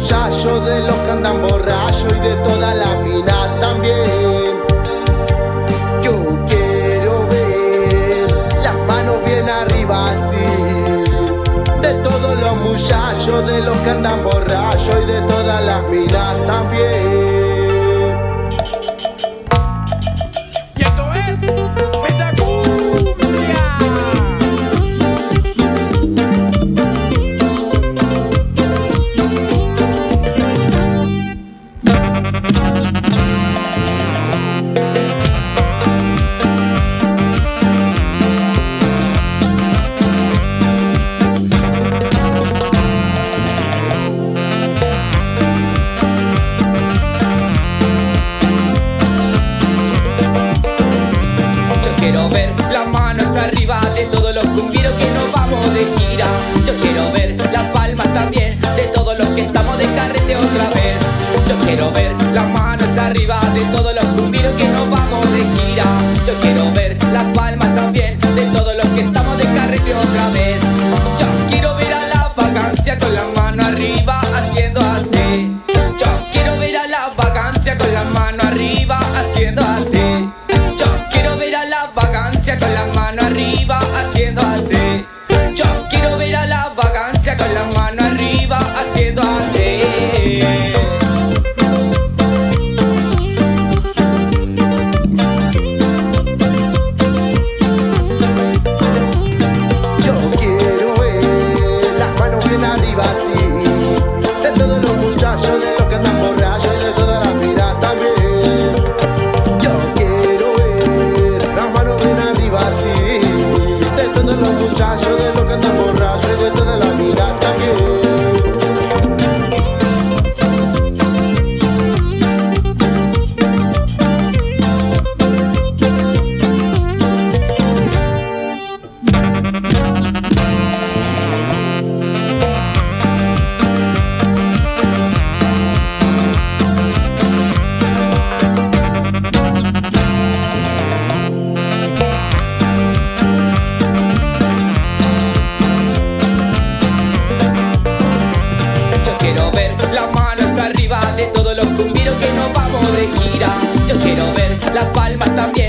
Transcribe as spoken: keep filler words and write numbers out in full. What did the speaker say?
muchachos, de los que andan borrachos y de todas las minas también. Yo quiero ver las manos bien arriba así, de todos los muchachos, de los que andan borrachos y de todas las minas también. Quiero ver las manos arriba de todos los cumbieros que nos vamos de gira. Yo quiero ver las palmas también de todos los que estamos de carrete otra vez. Yo quiero ver las manos arriba de todos los cumbieros que nos vamos de gira. Yo quiero ver las palmas también de todos los que estamos de carrete otra vez. Yo quiero ver a la vagancia con las manos arriba haciendo así. Yo quiero ver a la vagancia con las manos arriba haciendo así. Yo quiero ver a la vagancia con las manos arriba haciendo así. Yo quiero ver a la vagancia con las manos arriba haciendo así. Yo quiero ver las manos bien arriba así, de todos los muchachos, de los que andan borrachos y de todas las minas también. Yo quiero ver las manos bien arriba así, de todos los muchachos, de los que andan borrachos y de todas las minas también. Quiero ver las manos arriba de todos los cumbieros que nos vamos de gira. Yo quiero ver las palmas también